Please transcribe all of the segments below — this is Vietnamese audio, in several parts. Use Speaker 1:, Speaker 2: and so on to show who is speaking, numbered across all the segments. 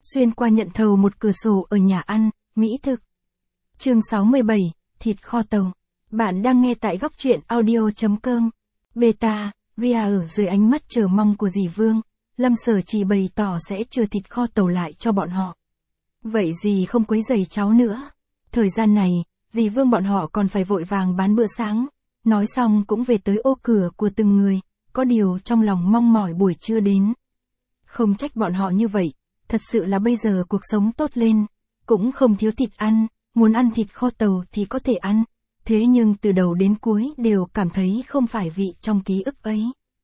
Speaker 1: Xuyên qua nhận thầu một cửa sổ ở nhà ăn, mỹ thực. Chương 67, thịt kho tàu. Bạn đang nghe tại góc truyện audio.com. Beta, Ria ở dưới ánh mắt chờ mong của dì Vương, Lâm Sở chỉ bày tỏ sẽ chừa thịt kho tàu lại cho bọn họ. Vậy dì không quấy rầy cháu nữa. Thời gian này, dì Vương bọn họ còn phải vội vàng bán bữa sáng. Nói xong cũng về tới ô cửa của từng người, có điều trong lòng mong mỏi buổi trưa đến. Không trách bọn họ như vậy, thật sự là bây giờ cuộc sống tốt lên, cũng không thiếu thịt ăn, muốn ăn thịt kho tàu thì có thể ăn, thế nhưng từ đầu đến cuối đều cảm thấy không phải vị trong ký ức ấy.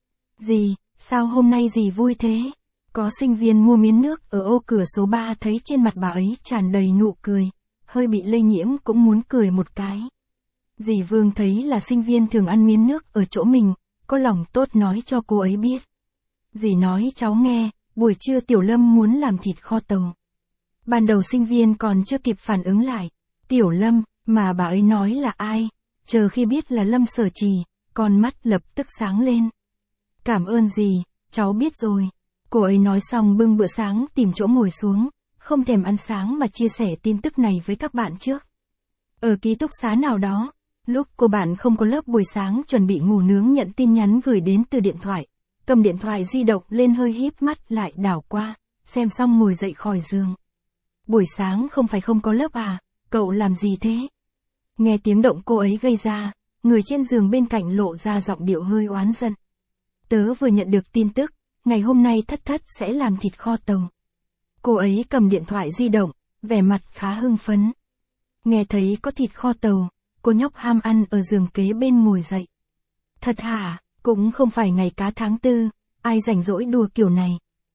Speaker 1: Dì, sao hôm nay dì vui thế? Có sinh viên mua miếng nước ở ô cửa số 3 thấy trên mặt bà ấy tràn đầy nụ cười, hơi bị lây nhiễm cũng muốn cười một cái. Dì Vương thấy là sinh viên thường ăn miếng nước ở chỗ mình, có lòng tốt nói cho cô ấy biết. Dì nói cháu nghe, buổi trưa Tiểu Lâm muốn làm thịt kho tàu. Ban đầu sinh viên còn chưa kịp phản ứng lại. Tiểu Lâm, mà bà ấy nói là ai? Chờ khi biết là Lâm Sở Trì, con mắt lập tức sáng lên. Cảm ơn dì, cháu biết rồi. Cô ấy nói xong bưng bữa sáng tìm chỗ ngồi xuống, không thèm ăn sáng mà chia sẻ tin tức này với các bạn trước. Ở ký túc xá nào đó, lúc cô bạn không có lớp buổi sáng chuẩn bị ngủ nướng nhận tin nhắn gửi đến từ điện thoại. Cầm điện thoại di động lên hơi híp mắt lại đảo qua, xem xong ngồi dậy khỏi giường. Buổi sáng không phải không có lớp à, cậu làm gì thế? Nghe tiếng động cô ấy gây ra, người trên giường bên cạnh lộ ra giọng điệu hơi oán giận. Tớ vừa nhận được tin tức, ngày hôm nay Thất Thất sẽ làm thịt kho tàu. Cô ấy cầm điện thoại di động, vẻ mặt khá hưng phấn. Nghe thấy có thịt kho tàu, cô nhóc ham ăn ở giường kế bên ngồi dậy. Thật hả? Cũng không phải ngày cá tháng 4, ai rảnh rỗi đùa kiểu này.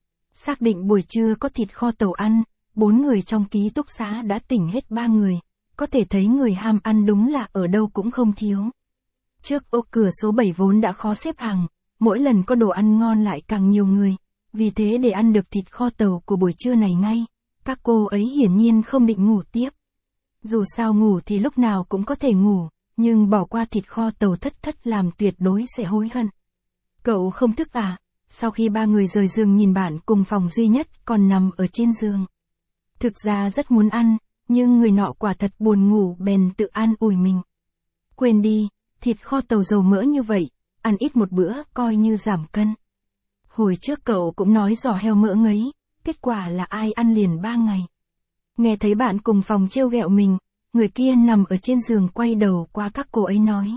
Speaker 1: Xác định buổi trưa có thịt kho tàu ăn, 4 người trong ký túc xá đã tỉnh hết 3 người, có thể thấy người ham ăn đúng là ở đâu cũng không thiếu. Trước ô cửa số 7 vốn đã khó xếp hàng, mỗi lần có đồ ăn ngon lại càng nhiều người, vì thế để ăn được thịt kho tàu của buổi trưa này ngay, các cô ấy hiển nhiên không định ngủ tiếp. Dù sao ngủ thì lúc nào cũng có thể ngủ. Nhưng bỏ qua thịt kho tàu Thất Thất làm tuyệt đối sẽ hối hận. Cậu không thức à? Sau khi 3 người rời giường nhìn bạn cùng phòng duy nhất còn nằm ở trên giường. Thực ra rất muốn ăn, nhưng người nọ quả thật buồn ngủ bèn tự an ủi mình. Quên đi, thịt kho tàu dầu mỡ như vậy, ăn ít một bữa coi như giảm cân. Hồi trước cậu cũng nói giò heo mỡ ngấy, kết quả là ai ăn liền 3 ngày. Nghe thấy bạn cùng phòng trêu ghẹo mình. Người kia nằm ở trên giường quay đầu qua các cô ấy nói.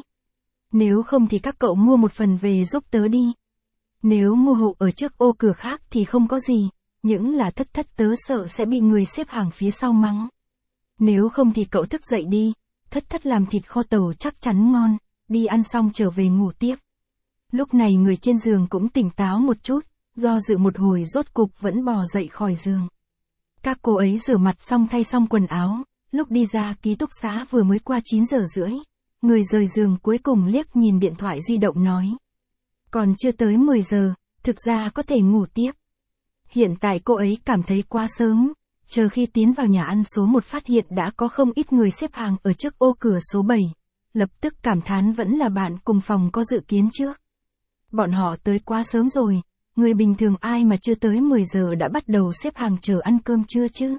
Speaker 1: Nếu không thì các cậu mua một phần về giúp tớ đi. Nếu mua hộ ở trước ô cửa khác thì không có gì, những là Thất Thất tớ sợ sẽ bị người xếp hàng phía sau mắng. Nếu không thì cậu thức dậy đi, Thất Thất làm thịt kho tàu chắc chắn ngon, đi ăn xong trở về ngủ tiếp. Lúc này người trên giường cũng tỉnh táo một chút, do dự một hồi rốt cục vẫn bò dậy khỏi giường. Các cô ấy rửa mặt xong thay xong quần áo. Lúc đi ra ký túc xá vừa mới qua 9 giờ rưỡi, người rời giường cuối cùng liếc nhìn điện thoại di động nói. Còn chưa tới 10 giờ, thực ra có thể ngủ tiếp. Hiện tại cô ấy cảm thấy quá sớm, chờ khi tiến vào nhà ăn số 1 phát hiện đã có không ít người xếp hàng ở trước ô cửa số 7, lập tức cảm thán vẫn là bạn cùng phòng có dự kiến trước. Bọn họ tới quá sớm rồi, người bình thường ai mà chưa tới 10 giờ đã bắt đầu xếp hàng chờ ăn cơm trưa chứ?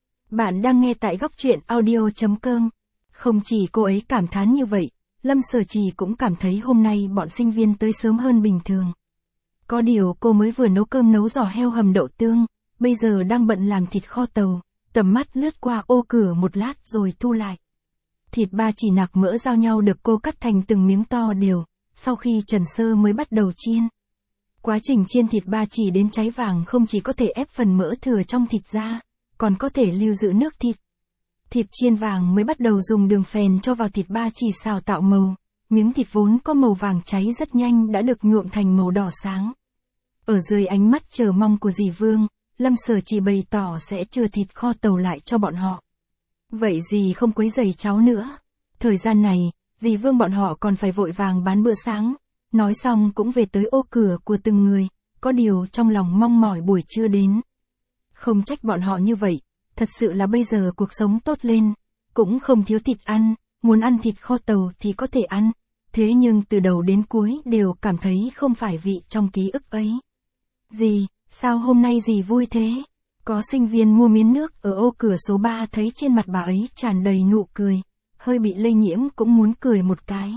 Speaker 1: Bạn đang nghe tại góc truyện audio.com. Không chỉ cô ấy cảm thán như vậy, Lâm Sở Trì cũng cảm thấy hôm nay bọn sinh viên tới sớm hơn bình thường. Có điều cô mới vừa nấu cơm nấu giò heo hầm đậu tương, bây giờ đang bận làm thịt kho tàu, tầm mắt lướt qua ô cửa một lát rồi thu lại. Thịt ba chỉ nạc mỡ giao nhau được cô cắt thành từng miếng to đều, sau khi trần sơ mới bắt đầu chiên. Quá trình chiên thịt ba chỉ đến cháy vàng không chỉ có thể ép phần mỡ thừa trong thịt ra, còn có thể lưu giữ nước thịt. Thịt chiên vàng mới bắt đầu dùng đường phèn cho vào thịt ba chỉ xào tạo màu, miếng thịt vốn có màu vàng cháy rất nhanh đã được nhuộm thành màu đỏ sáng. Ở dưới ánh mắt chờ mong của dì Vương, Lâm Sở chỉ bày tỏ sẽ chừa thịt kho tàu lại cho bọn họ. Vậy dì không quấy rầy cháu nữa. Thời gian này, dì Vương bọn họ còn phải vội vàng bán bữa sáng, nói xong cũng về tới ô cửa của từng người, có điều trong lòng mong mỏi buổi trưa đến. Không trách bọn họ như vậy, thật sự là bây giờ cuộc sống tốt lên, cũng không thiếu thịt ăn, muốn ăn thịt kho tàu thì có thể ăn, thế nhưng từ đầu đến cuối đều cảm thấy không phải vị trong ký ức ấy. Dì, sao hôm nay dì vui thế? Có sinh viên mua miếng nước ở ô cửa số 3 thấy trên mặt bà ấy tràn đầy nụ cười, hơi bị lây nhiễm cũng muốn cười một cái.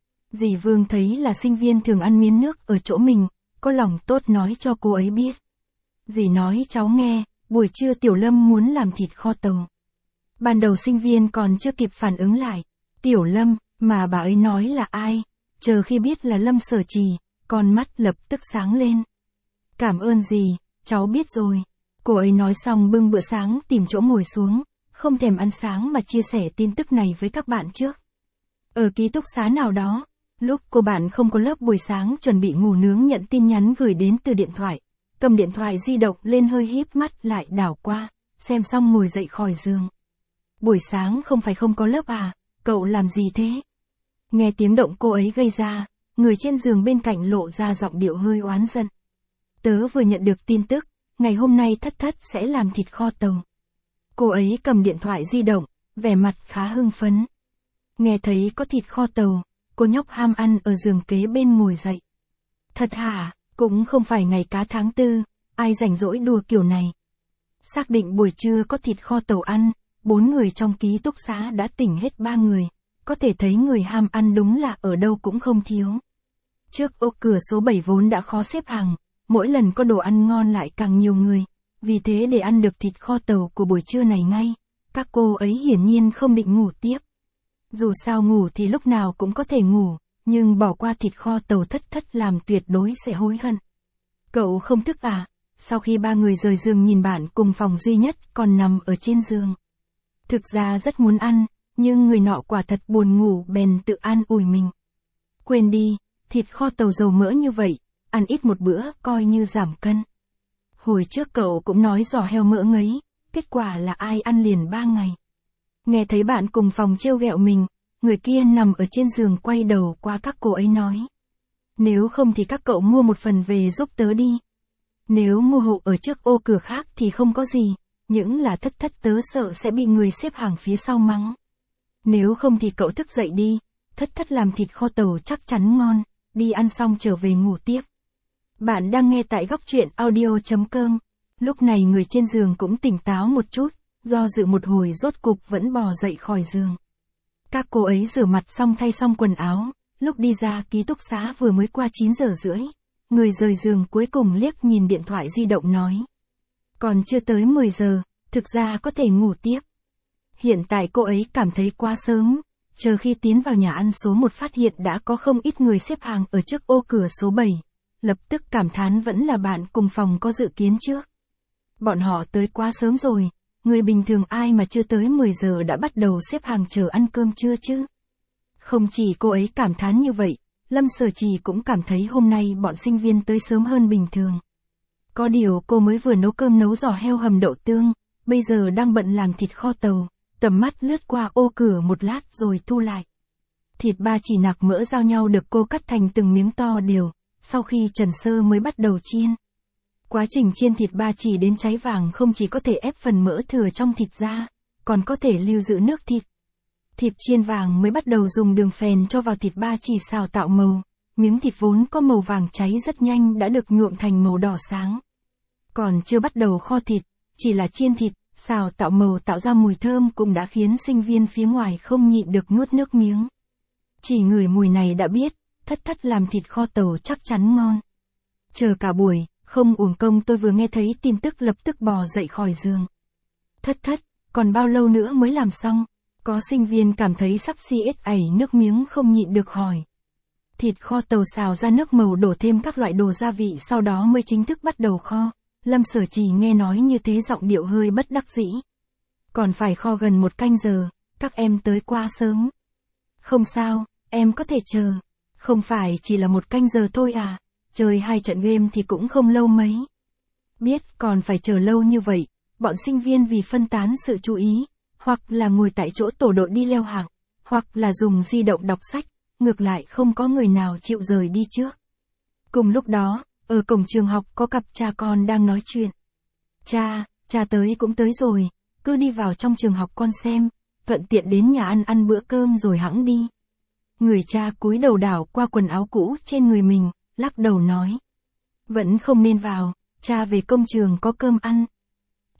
Speaker 1: Dì Vương thấy là sinh viên thường ăn miếng nước ở chỗ mình, có lòng tốt nói cho cô ấy biết. Dì nói cháu nghe, buổi trưa Tiểu Lâm muốn làm thịt kho tàu. Ban đầu sinh viên còn chưa kịp phản ứng lại, Tiểu Lâm, mà bà ấy nói là ai, chờ khi biết là Lâm Sở Trì, con mắt lập tức sáng lên. Cảm ơn dì, cháu biết rồi. Cô ấy nói xong bưng bữa sáng tìm chỗ ngồi xuống, không thèm ăn sáng mà chia sẻ tin tức này với các bạn trước. Ở ký túc xá nào đó, lúc cô bạn không có lớp buổi sáng chuẩn bị ngủ nướng nhận tin nhắn gửi đến từ điện thoại, cầm điện thoại di động lên hơi híp mắt lại đảo qua, xem xong ngồi dậy khỏi giường. Buổi sáng không phải không có lớp à, cậu làm gì thế? Nghe tiếng động cô ấy gây ra, người trên giường bên cạnh lộ ra giọng điệu hơi oán giận. Tớ vừa nhận được tin tức, ngày hôm nay Thất Thất sẽ làm thịt kho tàu. Cô ấy cầm điện thoại di động, vẻ mặt khá hưng phấn. Nghe thấy có thịt kho tàu, cô nhóc ham ăn ở giường kế bên ngồi dậy. Thật hả, cũng không phải ngày cá tháng 4, ai rảnh rỗi đùa kiểu này. Xác định buổi trưa có thịt kho tàu ăn, 4 người trong ký túc xá đã tỉnh hết 3 người, có thể thấy người ham ăn đúng là ở đâu cũng không thiếu. Trước ô cửa số 7 vốn đã khó xếp hàng, mỗi lần có đồ ăn ngon lại càng nhiều người, vì thế để ăn được thịt kho tàu của buổi trưa này ngay, các cô ấy hiển nhiên không định ngủ tiếp. Dù sao ngủ thì lúc nào cũng có thể ngủ, nhưng bỏ qua thịt kho tàu Thất Thất làm tuyệt đối sẽ hối hận. Cậu không thức à? Sau khi 3 người rời giường nhìn bạn cùng phòng duy nhất còn nằm ở trên giường. Thực ra rất muốn ăn, nhưng người nọ quả thật buồn ngủ bèn tự an ủi mình. Quên đi, thịt kho tàu dầu mỡ như vậy, ăn ít một bữa coi như giảm cân. Hồi trước cậu cũng nói giò heo mỡ ngấy, kết quả là ai ăn liền 3 ngày. Nghe thấy bạn cùng phòng trêu ghẹo mình, người kia nằm ở trên giường quay đầu qua các cô ấy nói. Nếu không thì các cậu mua một phần về giúp tớ đi. Nếu mua hộ ở trước ô cửa khác thì không có gì, những là Thất Thất tớ sợ sẽ bị người xếp hàng phía sau mắng. Nếu không thì cậu thức dậy đi, Thất Thất làm thịt kho tàu chắc chắn ngon, đi ăn xong trở về ngủ tiếp. Bạn đang nghe tại góc truyện audio.com. Lúc này người trên giường cũng tỉnh táo một chút, do dự một hồi rốt cục vẫn bò dậy khỏi giường. Các cô ấy rửa mặt xong thay xong quần áo, lúc đi ra ký túc xá vừa mới qua 9 giờ rưỡi. Người rời giường cuối cùng liếc nhìn điện thoại di động nói. Còn chưa tới 10 giờ, thực ra có thể ngủ tiếp. Hiện tại cô ấy cảm thấy quá sớm, chờ khi tiến vào nhà ăn số 1 phát hiện đã có không ít người xếp hàng ở trước ô cửa số 7. Lập tức cảm thán vẫn là bạn cùng phòng có dự kiến trước. Bọn họ tới quá sớm rồi, người bình thường ai mà chưa tới 10 giờ đã bắt đầu xếp hàng chờ ăn cơm trưa chứ. Không chỉ cô ấy cảm thán như vậy, Lâm Sở Trì cũng cảm thấy hôm nay bọn sinh viên tới sớm hơn bình thường. Có điều cô mới vừa nấu cơm nấu giò heo hầm đậu tương, bây giờ đang bận làm thịt kho tàu, tầm mắt lướt qua ô cửa một lát rồi thu lại. Thịt ba chỉ nạc mỡ giao nhau được cô cắt thành từng miếng to đều, sau khi trần sơ mới bắt đầu chiên. Quá trình chiên thịt ba chỉ đến cháy vàng không chỉ có thể ép phần mỡ thừa trong thịt ra, còn có thể lưu giữ nước thịt. Thịt chiên vàng mới bắt đầu dùng đường phèn cho vào thịt ba chỉ xào tạo màu, miếng thịt vốn có màu vàng cháy rất nhanh đã được nhuộm thành màu đỏ sáng. Còn chưa bắt đầu kho thịt, chỉ là chiên thịt, xào tạo màu tạo ra mùi thơm cũng đã khiến sinh viên phía ngoài không nhịn được nuốt nước miếng. Chỉ ngửi mùi này đã biết, Thất Thất làm thịt kho tàu chắc chắn ngon. Chờ cả buổi, không uổng công tôi vừa nghe thấy tin tức lập tức bò dậy khỏi giường. Thất Thất, còn bao lâu nữa mới làm xong? Có sinh viên cảm thấy sắp xiết ảy nước miếng không nhịn được hỏi. Thịt kho tàu xào ra nước màu đổ thêm các loại đồ gia vị sau đó mới chính thức bắt đầu kho. Lâm Sở Trì nghe nói như thế giọng điệu hơi bất đắc dĩ. Còn phải kho gần 1 canh giờ, các em tới quá sớm. Không sao, em có thể chờ. Không phải chỉ là 1 canh giờ thôi à, chơi 2 trận game thì cũng không lâu mấy. Biết còn phải chờ lâu như vậy, bọn sinh viên vì phân tán sự chú ý, hoặc là ngồi tại chỗ tổ đội đi leo hạng, hoặc là dùng di động đọc sách, ngược lại không có người nào chịu rời đi trước. Cùng lúc đó, ở cổng trường học có cặp cha con đang nói chuyện. Cha tới cũng tới rồi, cứ đi vào trong trường học con xem, thuận tiện đến nhà ăn bữa cơm rồi hẵng đi. Người cha cúi đầu đảo qua quần áo cũ trên người mình, lắc đầu nói. Vẫn không nên vào, cha về công trường có cơm ăn.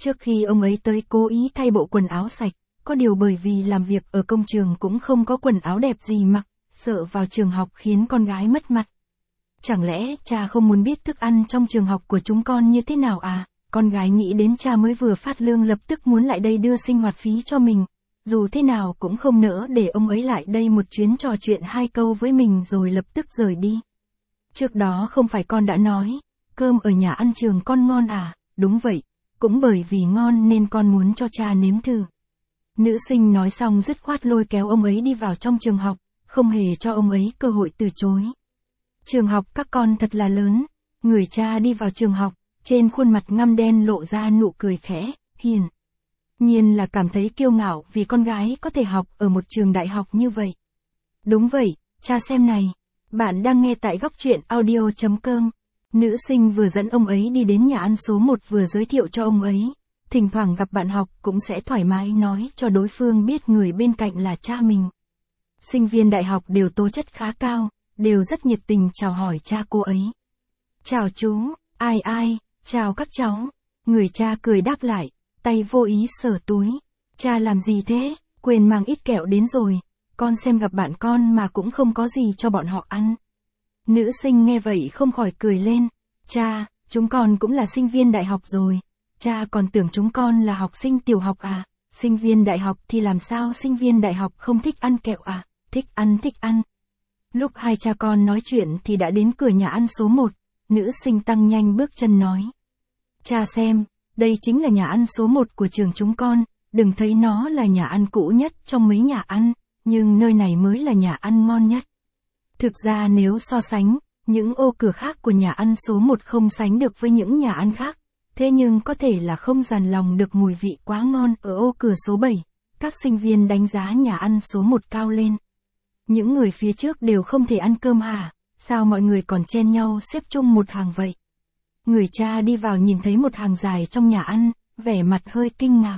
Speaker 1: Trước khi ông ấy tới cố ý thay bộ quần áo sạch, có điều bởi vì làm việc ở công trường cũng không có quần áo đẹp gì mặc, sợ vào trường học khiến con gái mất mặt. Chẳng lẽ cha không muốn biết thức ăn trong trường học của chúng con như thế nào à? Con gái nghĩ đến cha mới vừa phát lương lập tức muốn lại đây đưa sinh hoạt phí cho mình. Dù thế nào cũng không nỡ để ông ấy lại đây một chuyến trò chuyện 2 câu với mình rồi lập tức rời đi. Trước đó không phải con đã nói, cơm ở nhà ăn trường con ngon à? Đúng vậy, cũng bởi vì ngon nên con muốn cho cha nếm thử. Nữ sinh nói xong dứt khoát lôi kéo ông ấy đi vào trong trường học, không hề cho ông ấy cơ hội từ chối. Trường học các con thật là lớn, người cha đi vào trường học, trên khuôn mặt ngăm đen lộ ra nụ cười khẽ, hiền nhiên là cảm thấy kiêu ngạo vì con gái có thể học ở một trường đại học như vậy. Đúng vậy, cha xem này, bạn đang nghe tại góc truyện audio.com. Nữ sinh vừa dẫn ông ấy đi đến nhà ăn số 1 vừa giới thiệu cho ông ấy. Thỉnh thoảng gặp bạn học cũng sẽ thoải mái nói cho đối phương biết người bên cạnh là cha mình. Sinh viên đại học đều tố chất khá cao, đều rất nhiệt tình chào hỏi cha cô ấy. Chào chú, ai, chào các cháu. Người cha cười đáp lại, tay vô ý sờ túi. Cha làm gì thế, quên mang ít kẹo đến rồi, con xem gặp bạn con mà cũng không có gì cho bọn họ ăn. Nữ sinh nghe vậy không khỏi cười lên. Cha, chúng con cũng là sinh viên đại học rồi. Cha còn tưởng chúng con là học sinh tiểu học à? Sinh viên đại học thì làm sao sinh viên đại học không thích ăn kẹo à? Thích ăn. Lúc hai cha con nói chuyện thì đã đến cửa nhà ăn số 1. Nữ sinh tăng nhanh bước chân nói. Cha xem, đây chính là nhà ăn số 1 của trường chúng con. Đừng thấy nó là nhà ăn cũ nhất trong mấy nhà ăn, nhưng nơi này mới là nhà ăn ngon nhất. Thực ra nếu so sánh, những ô cửa khác của nhà ăn số 1 không sánh được với những nhà ăn khác. Thế nhưng có thể là không dằn lòng được mùi vị quá ngon ở ô cửa số 7. Các sinh viên đánh giá nhà ăn số 1 cao lên. Những người phía trước đều không thể ăn cơm hả? Sao mọi người còn chen nhau xếp chung một hàng vậy? Người cha đi vào nhìn thấy một hàng dài trong nhà ăn, vẻ mặt hơi kinh ngạc.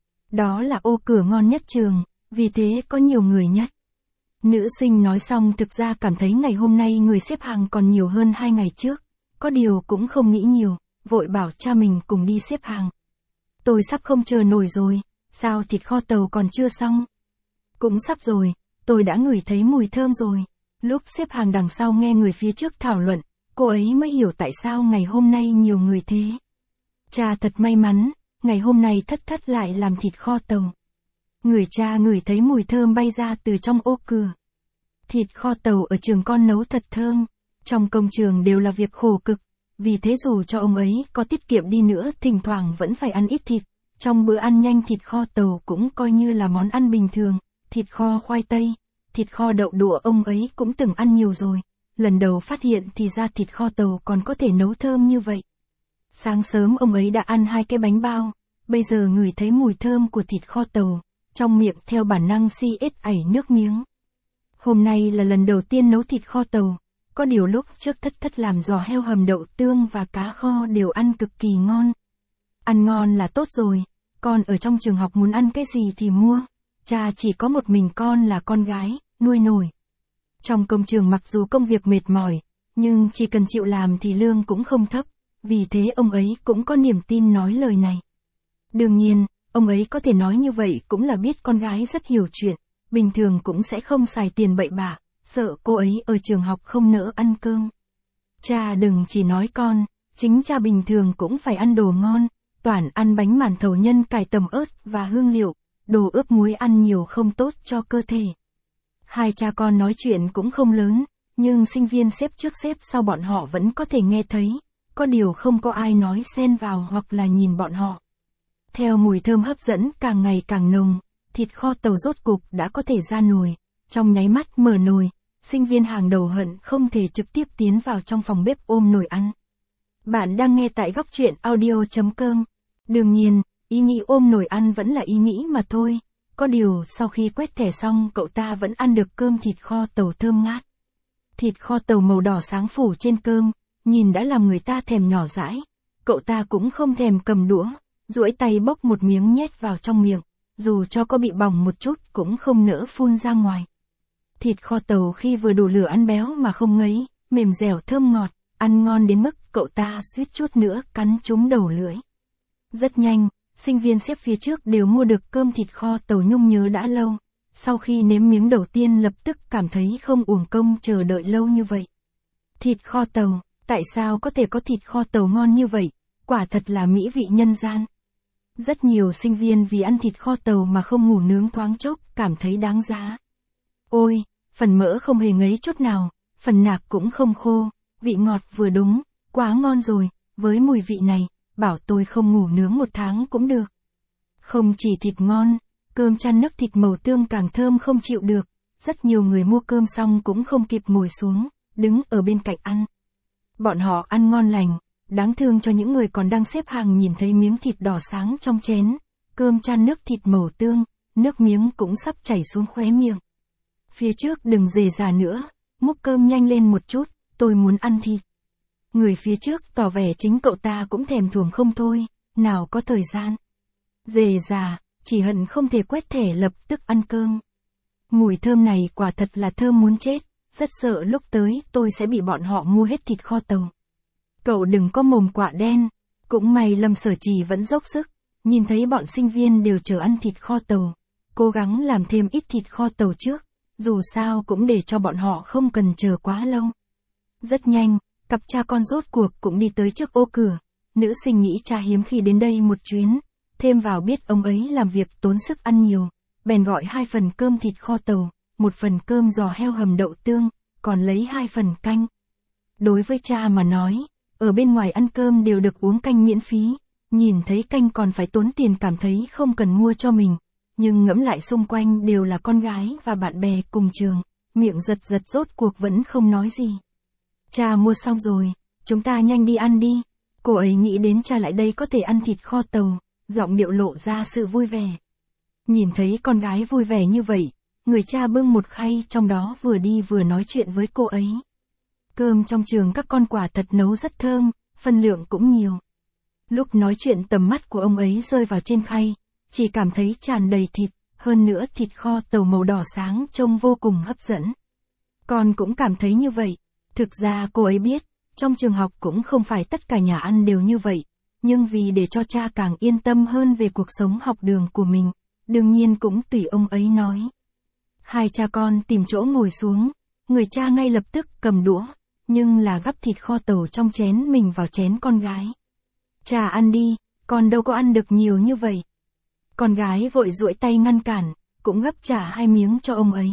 Speaker 1: Đó là ô cửa ngon nhất trường, vì thế có nhiều người nhất. Nữ sinh nói xong thực ra cảm thấy ngày hôm nay người xếp hàng còn nhiều hơn 2 ngày trước. Có điều cũng không nghĩ nhiều, vội bảo cha mình cùng đi xếp hàng. Tôi sắp không chờ nổi rồi, sao thịt kho tàu còn chưa xong? Cũng sắp rồi, tôi đã ngửi thấy mùi thơm rồi. Lúc xếp hàng đằng sau nghe người phía trước thảo luận, cô ấy mới hiểu tại sao ngày hôm nay nhiều người thế. Cha thật may mắn, ngày hôm nay thất lại làm thịt kho tàu. Người cha ngửi thấy mùi thơm bay ra từ trong ô cửa. Thịt kho tàu ở trường con nấu thật thơm, trong công trường đều là việc khổ cực, vì thế dù cho ông ấy có tiết kiệm đi nữa thỉnh thoảng vẫn phải ăn ít thịt. Trong bữa ăn nhanh thịt kho tàu cũng coi như là món ăn bình thường, thịt kho khoai tây, thịt kho đậu đũa ông ấy cũng từng ăn nhiều rồi. Lần đầu phát hiện thì ra thịt kho tàu còn có thể nấu thơm như vậy. Sáng sớm ông ấy đã ăn 2 cái bánh bao, bây giờ ngửi thấy mùi thơm của thịt kho tàu, trong miệng theo bản năng ảy nước miếng. Hôm nay là lần đầu tiên nấu thịt kho tàu, có điều lúc trước thất làm giò heo hầm đậu tương và cá kho đều ăn cực kỳ ngon. Ăn ngon là tốt rồi, con ở trong trường học muốn ăn cái gì thì mua, cha chỉ có một mình con là con gái, nuôi nổi. Trong công trường mặc dù công việc mệt mỏi, nhưng chỉ cần chịu làm thì lương cũng không thấp, vì thế ông ấy cũng có niềm tin nói lời này. Đương nhiên, ông ấy có thể nói như vậy cũng là biết con gái rất hiểu chuyện, bình thường cũng sẽ không xài tiền bậy bạ, sợ cô ấy ở trường học không nỡ ăn cơm. Cha đừng chỉ nói con, chính cha bình thường cũng phải ăn đồ ngon, toàn ăn bánh màn thầu nhân cải tầm ớt và hương liệu, đồ ướp muối ăn nhiều không tốt cho cơ thể. Hai cha con nói chuyện cũng không lớn, nhưng sinh viên xếp trước xếp sau bọn họ vẫn có thể nghe thấy, có điều không có ai nói xen vào hoặc là nhìn bọn họ. Theo mùi thơm hấp dẫn càng ngày càng nồng, thịt kho tàu rốt cục đã có thể ra nồi. Trong nháy mắt mở nồi, sinh viên hàng đầu hận không thể trực tiếp tiến vào trong phòng bếp ôm nồi ăn. Bạn đang nghe tại góc truyện audio.com. Đương nhiên, ý nghĩ ôm nồi ăn vẫn là ý nghĩ mà thôi. Có điều sau khi quét thẻ xong cậu ta vẫn ăn được cơm thịt kho tàu thơm ngát. Thịt kho tàu màu đỏ sáng phủ trên cơm, nhìn đã làm người ta thèm nhỏ dãi. Cậu ta cũng không thèm cầm đũa, duỗi tay bốc một miếng nhét vào trong miệng, dù cho có bị bỏng một chút cũng không nỡ phun ra ngoài. Thịt kho tàu khi vừa đủ lửa ăn béo mà không ngấy, mềm dẻo thơm ngọt, ăn ngon đến mức cậu ta suýt chút nữa cắn trúng đầu lưỡi. Rất nhanh, sinh viên xếp phía trước đều mua được cơm thịt kho tàu Nhung nhớ đã lâu. Sau khi nếm miếng đầu tiên lập tức cảm thấy không uổng công chờ đợi lâu như vậy. Thịt kho tàu, tại sao có thể có thịt kho tàu ngon như vậy, quả thật là mỹ vị nhân gian. Rất nhiều sinh viên vì ăn thịt kho tàu mà không ngủ nướng thoáng chốc, cảm thấy đáng giá. Ôi, phần mỡ không hề ngấy chút nào, phần nạc cũng không khô, vị ngọt vừa đúng, quá ngon rồi, với mùi vị này, bảo tôi không ngủ nướng 1 tháng cũng được. Không chỉ thịt ngon, cơm chan nước thịt màu tương càng thơm không chịu được, rất nhiều người mua cơm xong cũng không kịp ngồi xuống, đứng ở bên cạnh ăn. Bọn họ ăn ngon lành, đáng thương cho những người còn đang xếp hàng nhìn thấy miếng thịt đỏ sáng trong chén, cơm chan nước thịt màu tương, nước miếng cũng sắp chảy xuống khóe miệng. Phía trước đừng rề rà nữa, múc cơm nhanh lên một chút, tôi muốn ăn thịt. Người phía trước tỏ vẻ chính cậu ta cũng thèm thuồng không thôi, nào có thời gian. Rề rà, chỉ hận không thể quét thẻ lập tức ăn cơm. Mùi thơm này quả thật là thơm muốn chết, rất sợ lúc tới tôi sẽ bị bọn họ mua hết thịt kho tàu. Cậu đừng có mồm quạ đen, cũng may Lâm Sở Trì vẫn dốc sức, nhìn thấy bọn sinh viên đều chờ ăn thịt kho tàu, cố gắng làm thêm ít thịt kho tàu trước, dù sao cũng để cho bọn họ không cần chờ quá lâu. Rất nhanh, cặp cha con rốt cuộc cũng đi tới trước ô cửa, nữ sinh nghĩ cha hiếm khi đến đây một chuyến, thêm vào biết ông ấy làm việc tốn sức ăn nhiều, bèn gọi 2 phần cơm thịt kho tàu, 1 phần cơm giò heo hầm đậu tương, còn lấy 2 phần canh. Đối với cha mà nói, ở bên ngoài ăn cơm đều được uống canh miễn phí, nhìn thấy canh còn phải tốn tiền cảm thấy không cần mua cho mình, nhưng ngẫm lại xung quanh đều là con gái và bạn bè cùng trường, miệng giật giật rốt cuộc vẫn không nói gì. Cha mua xong rồi, chúng ta nhanh đi ăn đi. Cô ấy nghĩ đến cha lại đây có thể ăn thịt kho tàu, giọng điệu lộ ra sự vui vẻ. Nhìn thấy con gái vui vẻ như vậy, người cha bưng một khay trong đó vừa đi vừa nói chuyện với cô ấy. Cơm trong trường các con quả thật nấu rất thơm, phân lượng cũng nhiều. Lúc nói chuyện tầm mắt của ông ấy rơi vào trên khay, chỉ cảm thấy tràn đầy thịt, hơn nữa thịt kho tàu màu đỏ sáng trông vô cùng hấp dẫn. Con cũng cảm thấy như vậy. Thực ra cô ấy biết, trong trường học cũng không phải tất cả nhà ăn đều như vậy, nhưng vì để cho cha càng yên tâm hơn về cuộc sống học đường của mình, đương nhiên cũng tùy ông ấy nói. 2 cha con tìm chỗ ngồi xuống, người cha ngay lập tức cầm đũa, nhưng là gắp thịt kho tàu trong chén mình vào chén con gái. Cha ăn đi, con đâu có ăn được nhiều như vậy. Con gái vội duỗi tay ngăn cản, cũng gắp trả 2 miếng cho ông ấy.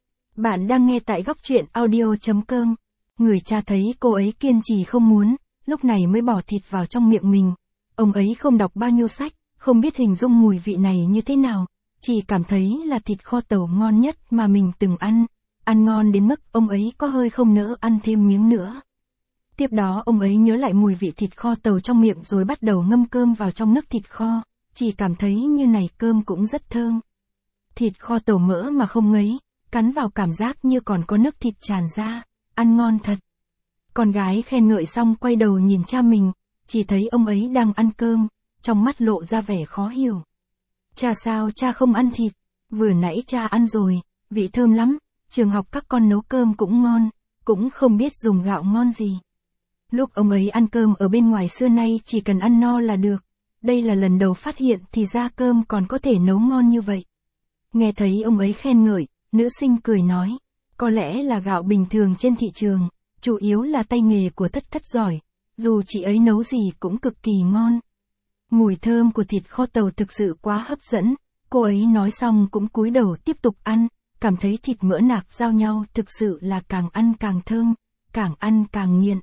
Speaker 1: Bạn đang nghe tại góc truyện audio.com. Người cha thấy cô ấy kiên trì không muốn, lúc này mới bỏ thịt vào trong miệng mình. Ông ấy không đọc bao nhiêu sách, không biết hình dung mùi vị này như thế nào, chỉ cảm thấy là thịt kho tàu ngon nhất mà mình từng ăn ngon đến mức ông ấy có hơi không nỡ ăn thêm miếng nữa. Tiếp đó ông ấy nhớ lại mùi vị thịt kho tàu trong miệng rồi bắt đầu ngâm cơm vào trong nước thịt kho, chỉ cảm thấy như này cơm cũng rất thơm. Thịt kho tàu mỡ mà không ngấy, cắn vào cảm giác như còn có nước thịt tràn ra. Ăn ngon thật. Con gái khen ngợi xong quay đầu nhìn cha mình, chỉ thấy ông ấy đang ăn cơm, trong mắt lộ ra vẻ khó hiểu. Cha sao cha không ăn thịt? Vừa nãy cha ăn rồi, vị thơm lắm, trường học các con nấu cơm cũng ngon, cũng không biết dùng gạo ngon gì. Lúc ông ấy ăn cơm ở bên ngoài xưa nay chỉ cần ăn no là được, đây là lần đầu phát hiện thì ra cơm còn có thể nấu ngon như vậy. Nghe thấy ông ấy khen ngợi, nữ sinh cười nói. Có lẽ là gạo bình thường trên thị trường, chủ yếu là tay nghề của Thất Thất giỏi, dù chị ấy nấu gì cũng cực kỳ ngon. Mùi thơm của thịt kho tàu thực sự quá hấp dẫn, cô ấy nói xong cũng cúi đầu tiếp tục ăn, cảm thấy thịt mỡ nạc giao nhau thực sự là càng ăn càng thơm, càng ăn càng nghiện.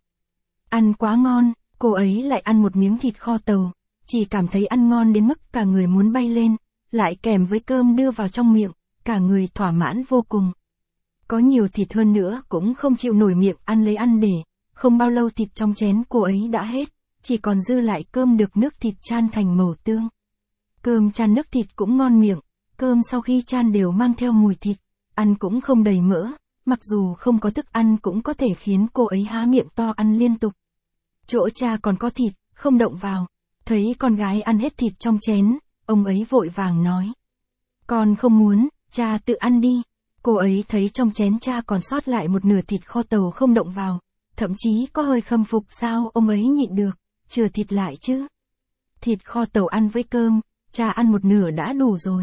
Speaker 1: Ăn quá ngon, cô ấy lại ăn một miếng thịt kho tàu, chỉ cảm thấy ăn ngon đến mức cả người muốn bay lên, lại kèm với cơm đưa vào trong miệng, cả người thỏa mãn vô cùng. Có nhiều thịt hơn nữa cũng không chịu nổi miệng ăn lấy ăn để, không bao lâu thịt trong chén cô ấy đã hết, chỉ còn dư lại cơm được nước thịt chan thành màu tương. Cơm chan nước thịt cũng ngon miệng, cơm sau khi chan đều mang theo mùi thịt, ăn cũng không đầy mỡ, mặc dù không có thức ăn cũng có thể khiến cô ấy há miệng to ăn liên tục. Chỗ cha còn có thịt, không động vào, thấy con gái ăn hết thịt trong chén, ông ấy vội vàng nói. Con không muốn, cha tự ăn đi. Cô ấy thấy trong chén cha còn sót lại một nửa thịt kho tàu không động vào, thậm chí có hơi khâm phục sao ông ấy nhịn được, chừa thịt lại chứ. Thịt kho tàu ăn với cơm, cha ăn một nửa đã đủ rồi.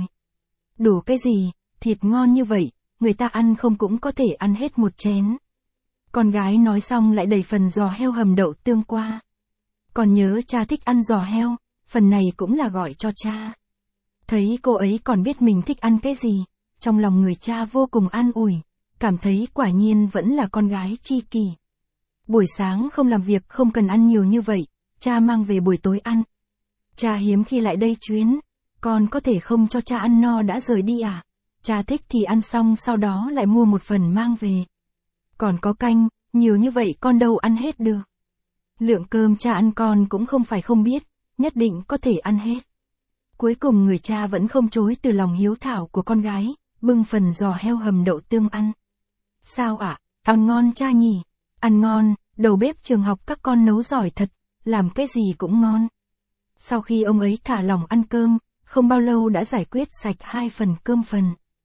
Speaker 1: Đủ cái gì, thịt ngon như vậy, người ta ăn không cũng có thể ăn hết một chén. Con gái nói xong lại đẩy phần giò heo hầm đậu tương qua. Còn nhớ cha thích ăn giò heo, phần này cũng là gọi cho cha. Thấy cô ấy còn biết mình thích ăn cái gì, trong lòng người cha vô cùng an ủi, cảm thấy quả nhiên vẫn là con gái tri kỷ. Buổi sáng không làm việc không cần ăn nhiều như vậy, cha mang về buổi tối ăn. Cha hiếm khi lại đây chuyến, con có thể không cho cha ăn no đã rời đi à? Cha thích thì ăn xong sau đó lại mua một phần mang về. Còn có canh, nhiều như vậy con đâu ăn hết được. Lượng cơm cha ăn con cũng không phải không biết, nhất định có thể ăn hết. Cuối cùng người cha vẫn không chối từ lòng hiếu thảo của con gái, bưng phần giò heo hầm đậu tương ăn. Sao ạ? Ăn ngon cha nhỉ? Ăn ngon, đầu bếp trường học các con nấu giỏi thật, làm cái gì cũng ngon. Sau khi ông ấy thả lỏng ăn cơm, không bao lâu đã giải quyết sạch 2 phần cơm phần.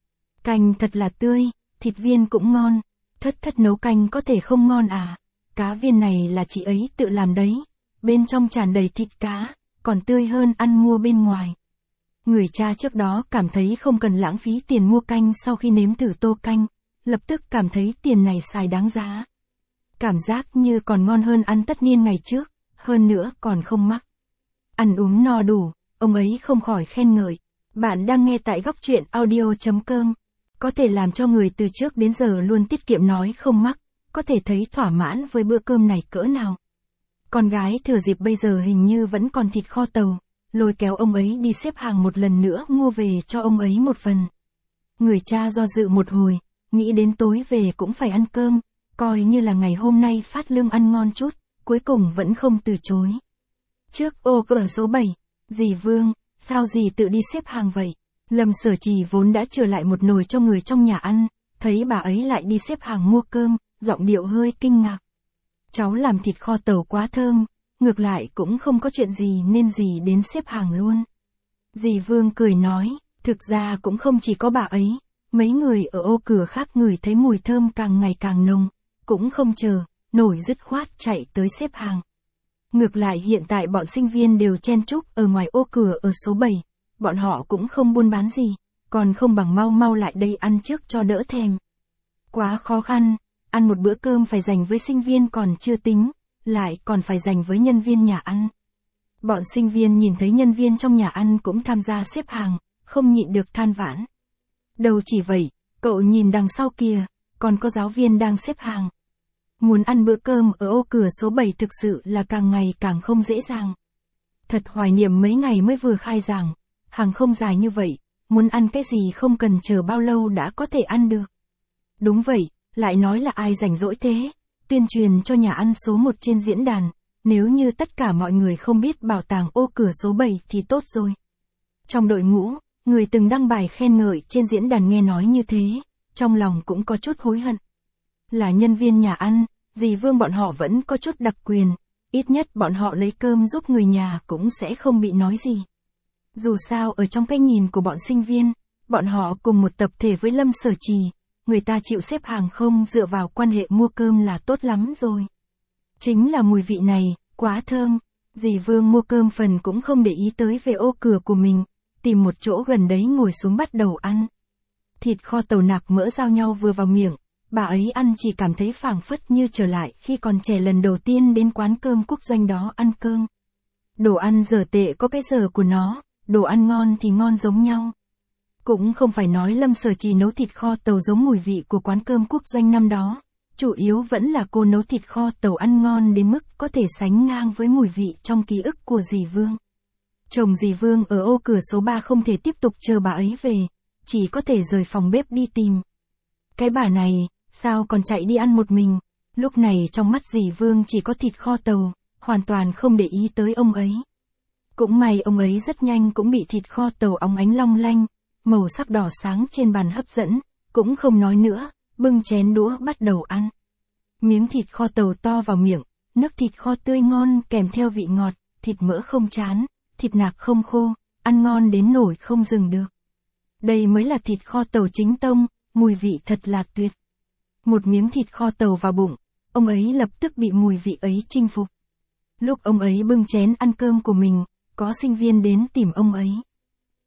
Speaker 1: Canh thật là tươi, thịt viên cũng ngon. Thất nấu canh có thể không ngon à? Cá viên này là chị ấy tự làm đấy, bên trong tràn đầy thịt cá, còn tươi hơn ăn mua bên ngoài. Người cha trước đó cảm thấy không cần lãng phí tiền mua canh, sau khi nếm thử tô canh, lập tức cảm thấy tiền này xài đáng giá. Cảm giác như còn ngon hơn ăn tất niên ngày trước, hơn nữa còn không mắc. Ăn uống no đủ, ông ấy không khỏi khen ngợi. Bạn đang nghe tại góc truyện audio.com. Có thể làm cho người từ trước đến giờ luôn tiết kiệm nói không mắc, có thể thấy thỏa mãn với bữa cơm này cỡ nào. Con gái thừa dịp bây giờ hình như vẫn còn thịt kho tàu, lôi kéo ông ấy đi xếp hàng một lần nữa mua về cho ông ấy một phần. Người cha do dự một hồi, nghĩ đến tối về cũng phải ăn cơm, coi như là ngày hôm nay phát lương ăn ngon chút, cuối cùng vẫn không từ chối. Trước ô cửa số 7, dì Vương, sao dì tự đi xếp hàng vậy? Lâm Sở Trì vốn đã trở lại một nồi cho người trong nhà ăn, thấy bà ấy lại đi xếp hàng mua cơm, giọng điệu hơi kinh ngạc. Cháu làm thịt kho tàu quá thơm, ngược lại cũng không có chuyện gì nên dì đến xếp hàng luôn. Dì Vương cười nói, thực ra cũng không chỉ có bà ấy, mấy người ở ô cửa khác ngửi thấy mùi thơm càng ngày càng nồng, cũng không chờ, nổi dứt khoát chạy tới xếp hàng. Ngược lại hiện tại bọn sinh viên đều chen chúc ở ngoài ô cửa ở số 7, bọn họ cũng không buôn bán gì, còn không bằng mau lại đây ăn trước cho đỡ thèm. Quá khó khăn, ăn một bữa cơm phải dành với sinh viên còn chưa tính, lại còn phải dành với nhân viên nhà ăn. Bọn sinh viên nhìn thấy nhân viên trong nhà ăn cũng tham gia xếp hàng, không nhịn được than vãn. Đâu chỉ vậy, cậu nhìn đằng sau kìa, còn có giáo viên đang xếp hàng. Muốn ăn bữa cơm ở ô cửa số 7 thực sự là càng ngày càng không dễ dàng. Thật hoài niệm mấy ngày mới vừa khai giảng, hàng không dài như vậy, muốn ăn cái gì không cần chờ bao lâu đã có thể ăn được. Đúng vậy, lại nói là ai rảnh rỗi thế, tuyên truyền cho nhà ăn số 1 trên diễn đàn, nếu như tất cả mọi người không biết bảo tàng ô cửa số 7 thì tốt rồi. Trong đội ngũ, người từng đăng bài khen ngợi trên diễn đàn nghe nói như thế, trong lòng cũng có chút hối hận. Là nhân viên nhà ăn, dì Vương bọn họ vẫn có chút đặc quyền, ít nhất bọn họ lấy cơm giúp người nhà cũng sẽ không bị nói gì. Dù sao ở trong cái nhìn của bọn sinh viên, bọn họ cùng một tập thể với Lâm Sở Trì, người ta chịu xếp hàng không dựa vào quan hệ mua cơm là tốt lắm rồi. Chính là mùi vị này, quá thơm, dì Vương mua cơm phần cũng không để ý tới về ô cửa của mình, tìm một chỗ gần đấy ngồi xuống bắt đầu ăn. Thịt kho tàu nạc mỡ giao nhau vừa vào miệng, bà ấy ăn chỉ cảm thấy phảng phất như trở lại khi còn trẻ lần đầu tiên đến quán cơm quốc doanh đó ăn cơm. Đồ ăn dở tệ có cái dở của nó, đồ ăn ngon thì ngon giống nhau. Cũng không phải nói Lâm Sở Trì nấu thịt kho tàu giống mùi vị của quán cơm quốc doanh năm đó, chủ yếu vẫn là cô nấu thịt kho tàu ăn ngon đến mức có thể sánh ngang với mùi vị trong ký ức của dì Vương. Chồng dì Vương ở ô cửa số 3 không thể tiếp tục chờ bà ấy về, chỉ có thể rời phòng bếp đi tìm. Cái bà này, sao còn chạy đi ăn một mình, lúc này trong mắt dì Vương chỉ có thịt kho tàu, hoàn toàn không để ý tới ông ấy. Cũng may ông ấy rất nhanh cũng bị thịt kho tàu óng ánh long lanh, màu sắc đỏ sáng trên bàn hấp dẫn, cũng không nói nữa, bưng chén đũa bắt đầu ăn. Miếng thịt kho tàu to vào miệng, nước thịt kho tươi ngon kèm theo vị ngọt, thịt mỡ không chán, thịt nạc không khô, ăn ngon đến nổi không dừng được. Đây mới là thịt kho tàu chính tông, mùi vị thật là tuyệt. Một miếng thịt kho tàu vào bụng, ông ấy lập tức bị mùi vị ấy chinh phục. Lúc ông ấy bưng chén ăn cơm của mình, có sinh viên đến tìm ông ấy.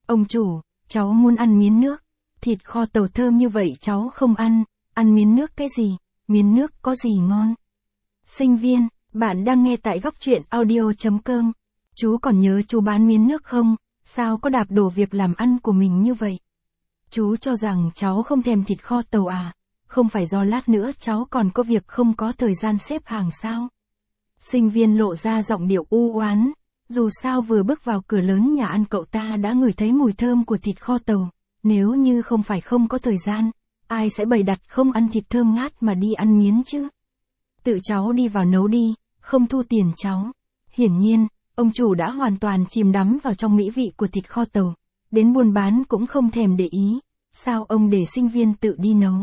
Speaker 1: Ông chủ, cháu muốn ăn miến nước. Thịt kho tàu thơm như vậy cháu không ăn miến nước cái gì, miến nước có gì ngon. Sinh viên, bạn đang nghe tại góc truyện audio.com. Chú còn nhớ chú bán miến nước không? Sao có đạp đổ việc làm ăn của mình như vậy? Chú cho rằng cháu không thèm thịt kho tàu à? Không phải do lát nữa cháu còn có việc không có thời gian xếp hàng sao? Sinh viên lộ ra giọng điệu u oán. Dù sao vừa bước vào cửa lớn nhà ăn cậu ta đã ngửi thấy mùi thơm của thịt kho tàu. Nếu như không phải không có thời gian, ai sẽ bày đặt không ăn thịt thơm ngát mà đi ăn miến chứ? Tự cháu đi vào nấu đi, không thu tiền cháu. Hiển nhiên, ông chủ đã hoàn toàn chìm đắm vào trong mỹ vị của thịt kho tàu. Đến buôn bán cũng không thèm để ý. Sao ông để sinh viên tự đi nấu?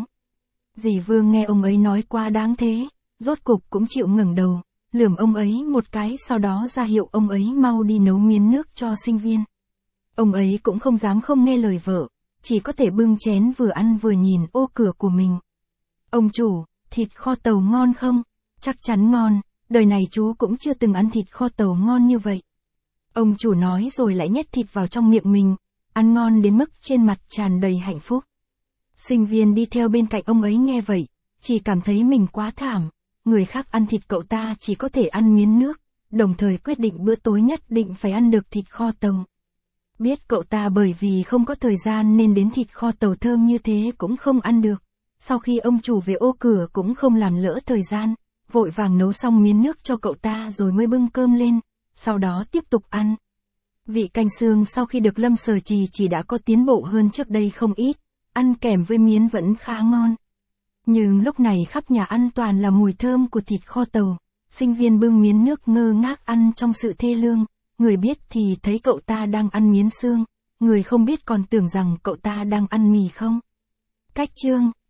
Speaker 1: Dì Vương nghe ông ấy nói quá đáng thế, rốt cục cũng chịu ngẩng đầu, lườm ông ấy một cái, sau đó ra hiệu ông ấy mau đi nấu miến nước cho sinh viên. Ông ấy cũng không dám không nghe lời vợ, chỉ có thể bưng chén vừa ăn vừa nhìn ô cửa của mình. Ông chủ, thịt kho tàu ngon không? Chắc chắn ngon, đời này chú cũng chưa từng ăn thịt kho tàu ngon như vậy. Ông chủ nói rồi lại nhét thịt vào trong miệng mình, ăn ngon đến mức trên mặt tràn đầy hạnh phúc. Sinh viên đi theo bên cạnh ông ấy nghe vậy, chỉ cảm thấy mình quá thảm, người khác ăn thịt cậu ta chỉ có thể ăn miến nước, đồng thời quyết định bữa tối nhất định phải ăn được thịt kho tàu. Biết cậu ta bởi vì không có thời gian nên đến thịt kho tàu thơm như thế cũng không ăn được. Sau khi ông chủ về ô cửa cũng không làm lỡ thời gian, vội vàng nấu xong miến nước cho cậu ta rồi mới bưng cơm lên, sau đó tiếp tục ăn. Vị canh xương sau khi được Lâm Sở Trì chỉ đã có tiến bộ hơn trước đây không ít, ăn kèm với miến vẫn khá ngon. Nhưng lúc này khắp nhà ăn toàn là mùi thơm của thịt kho tàu, sinh viên bưng miến nước ngơ ngác ăn trong sự thê lương, người biết thì thấy cậu ta đang ăn miến xương, người không biết còn tưởng rằng cậu ta đang ăn mì không. Cách chương